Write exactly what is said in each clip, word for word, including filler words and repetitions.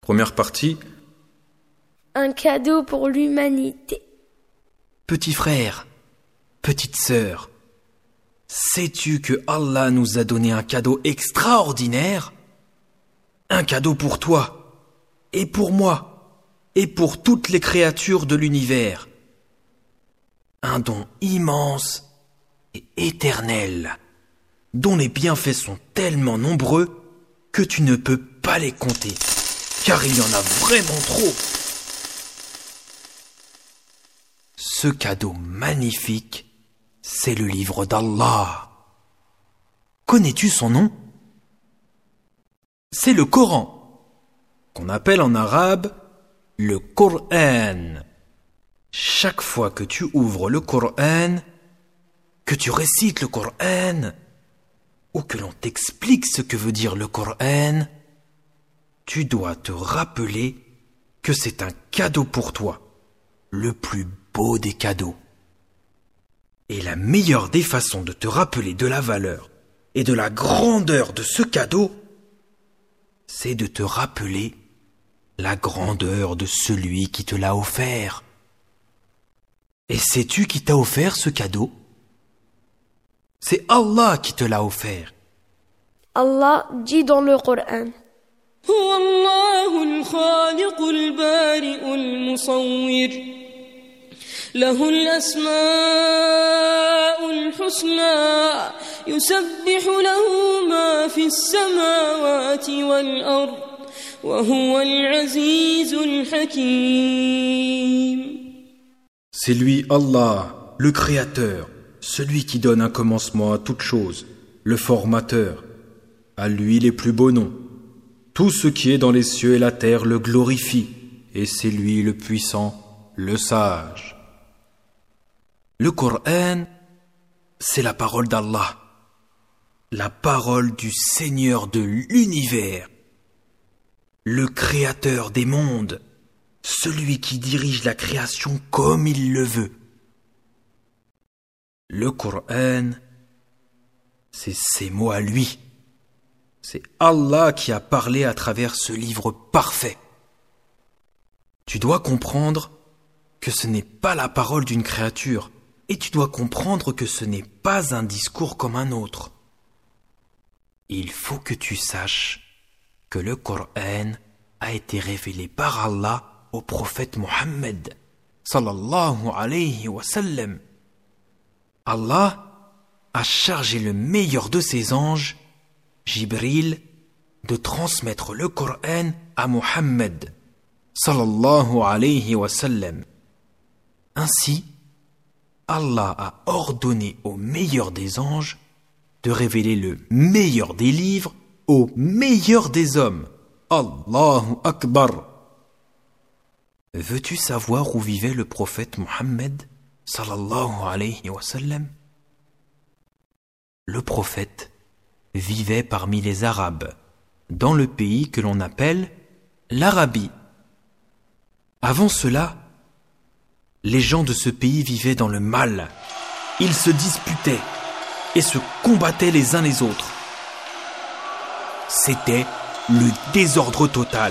Première partie. Un cadeau pour l'humanité. Petit frère, petite sœur, sais-tu que Allah nous a donné un cadeau extraordinaire? Un cadeau pour toi, et pour moi, et pour toutes les créatures de l'univers. Un don immense et éternel, dont les bienfaits sont tellement nombreux que tu ne peux pas les compter, car il y en a vraiment trop. Ce cadeau magnifique, c'est le livre d'Allah. Connais-tu son nom? C'est le Coran, qu'on appelle en arabe le Coran. Chaque fois que tu ouvres le Coran, que tu récites le Coran, ou que l'on t'explique ce que veut dire le Coran, tu dois te rappeler que c'est un cadeau pour toi, le plus beau des cadeaux. Et la meilleure des façons de te rappeler de la valeur et de la grandeur de ce cadeau, c'est de te rappeler la grandeur de celui qui te l'a offert. Et sais-tu qui t'a offert ce cadeau? C'est Allah qui te l'a offert. Allah dit dans le Coran: هو الله الخالق البارئ المصور له الأسماء الحسنى يسبح له ما في السماوات والأرض وهو العزيز الحكيم. C'est lui, Allah, le Créateur, celui qui donne un commencement à toute chose, le Formateur. À lui les plus beaux noms. Tout ce qui est dans les cieux et la terre le glorifie, et c'est lui le puissant, le sage. Le Coran, c'est la parole d'Allah, la parole du Seigneur de l'univers, le Créateur des mondes, celui qui dirige la création comme il le veut. Le Coran, c'est ses mots à lui. C'est Allah qui a parlé à travers ce livre parfait. Tu dois comprendre que ce n'est pas la parole d'une créature, et tu dois comprendre que ce n'est pas un discours comme un autre. Il faut que tu saches que le Coran a été révélé par Allah au prophète Mohammed, sallallahu alayhi wa sallam. Allah a chargé le meilleur de ses anges, Jibril, de transmettre le Coran à Mohammed, sallallahu alayhi wa sallam. Ainsi, Allah a ordonné au meilleur des anges de révéler le meilleur des livres au meilleur des hommes. Allahu Akbar. Veux-tu savoir où vivait le prophète Mohammed, sallallahu alayhi wa sallam? Le prophète vivait parmi les Arabes, dans le pays que l'on appelle l'Arabie. Avant cela, les gens de ce pays vivaient dans le mal. Ils se disputaient et se combattaient les uns les autres. C'était le désordre total.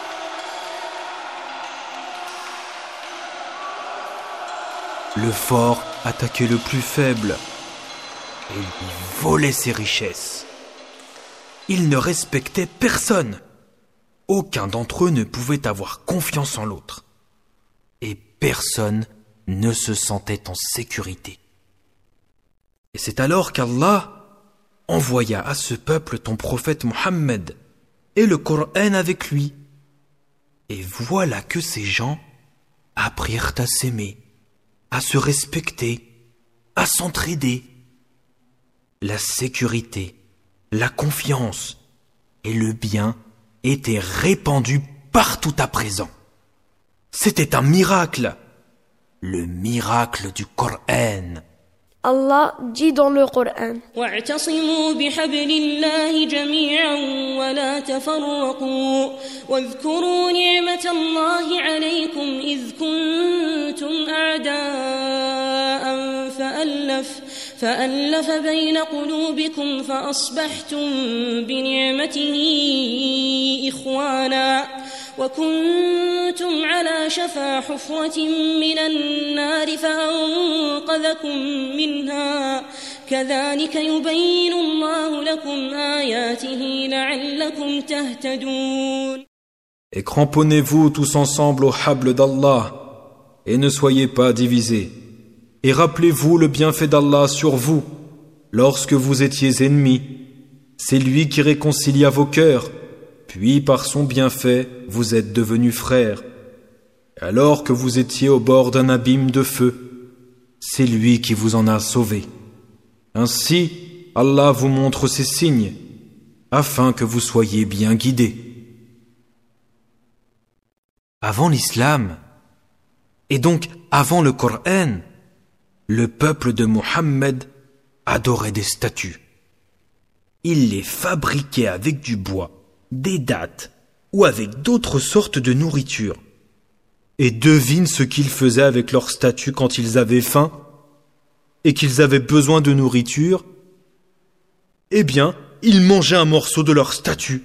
Le fort attaquait le plus faible et lui volait ses richesses. Ils ne respectaient personne. Aucun d'entre eux ne pouvait avoir confiance en l'autre. Et personne ne se sentait en sécurité. Et c'est alors qu'Allah envoya à ce peuple ton prophète Mohammed et le Coran avec lui. Et voilà que ces gens apprirent à s'aimer, à se respecter, à s'entraider. La sécurité, la confiance et le bien étaient répandus partout à présent. C'était un miracle, le miracle du Coran. Allah dit dans le Coran: واعتصموا بحبل الله جميعا ولا تفرقوا واذكروا نعمة الله عليكم إذ كنتم أعداء فألف فألف بين قلوبكم فأصبحتم بنعمته إخوانا وكنتم على شفا حفرة من النار فأنقذكم منها كذلك يبين الله لكم آياته لعلكم تهتدون. Et cramponnez-vous tous ensemble au hable d'Allah et ne soyez pas divisés. Et rappelez-vous le bienfait d'Allah sur vous lorsque vous étiez ennemis. C'est lui qui réconcilia vos cœurs, puis par son bienfait vous êtes devenus frères. Alors que vous étiez au bord d'un abîme de feu, c'est lui qui vous en a sauvés. Ainsi, Allah vous montre ses signes, afin que vous soyez bien guidés. Avant l'islam, et donc avant le Coran, le peuple de Mohammed adorait des statues. Il les fabriquait avec du bois, des dattes ou avec d'autres sortes de nourriture. Et devine ce qu'ils faisaient avec leurs statues quand ils avaient faim et qu'ils avaient besoin de nourriture. Eh bien, ils mangeaient un morceau de leur statue.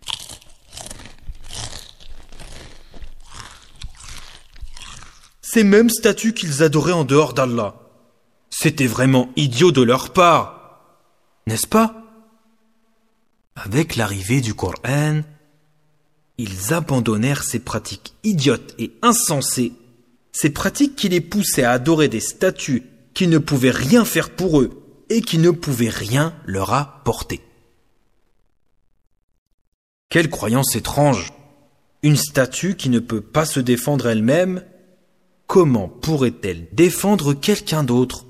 Ces mêmes statues qu'ils adoraient en dehors d'Allah. C'était vraiment idiot de leur part, n'est-ce pas? Avec l'arrivée du Coran, ils abandonnèrent ces pratiques idiotes et insensées, ces pratiques qui les poussaient à adorer des statues qui ne pouvaient rien faire pour eux et qui ne pouvaient rien leur apporter. Quelle croyance étrange! Une statue qui ne peut pas se défendre elle-même, comment pourrait-elle défendre quelqu'un d'autre?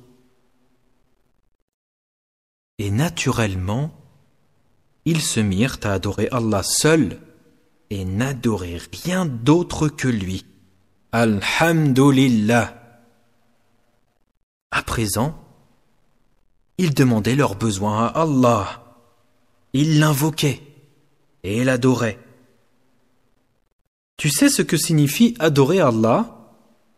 Et naturellement, ils se mirent à adorer Allah seul et n'adorer rien d'autre que lui. Alhamdulillah. À présent, ils demandaient leurs besoins à Allah. Ils l'invoquaient et l'adoraient. Tu sais ce que signifie adorer Allah?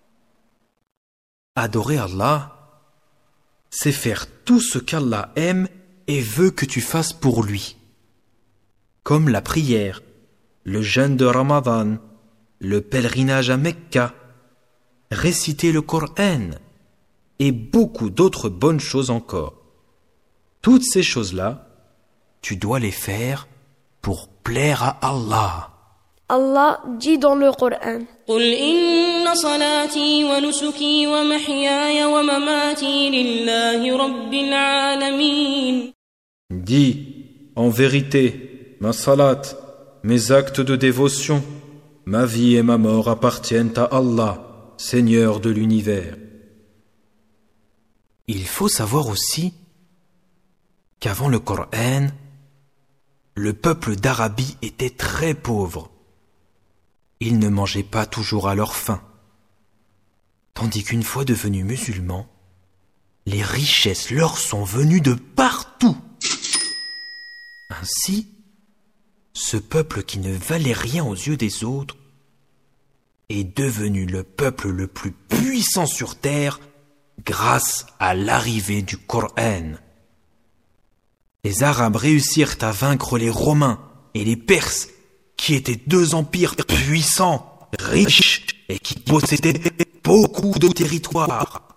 Adorer Allah, c'est faire tout ce qu'Allah aime et veut que tu fasses pour lui. Comme la prière, le jeûne de Ramadan, le pèlerinage à Mecca, réciter le Coran et beaucoup d'autres bonnes choses encore. Toutes ces choses-là, tu dois les faire pour plaire à Allah. Allah dit dans le Coran: قل إن صلاتي ونسكي ومحياي ومماتي لله رب العالمين. Dis, en vérité, ma salat, mes actes de dévotion, ma vie et ma mort appartiennent à Allah, Seigneur de l'univers. Il faut savoir aussi qu'avant le Coran, le peuple d'Arabie était très pauvre. Ils ne mangeaient pas toujours à leur faim. Tandis qu'une fois devenus musulmans, les richesses leur sont venues de partout. Ainsi, ce peuple qui ne valait rien aux yeux des autres est devenu le peuple le plus puissant sur terre grâce à l'arrivée du Coran. Les Arabes réussirent à vaincre les Romains et les Perses, qui étaient deux empires puissants, riches et qui possédaient beaucoup de territoires.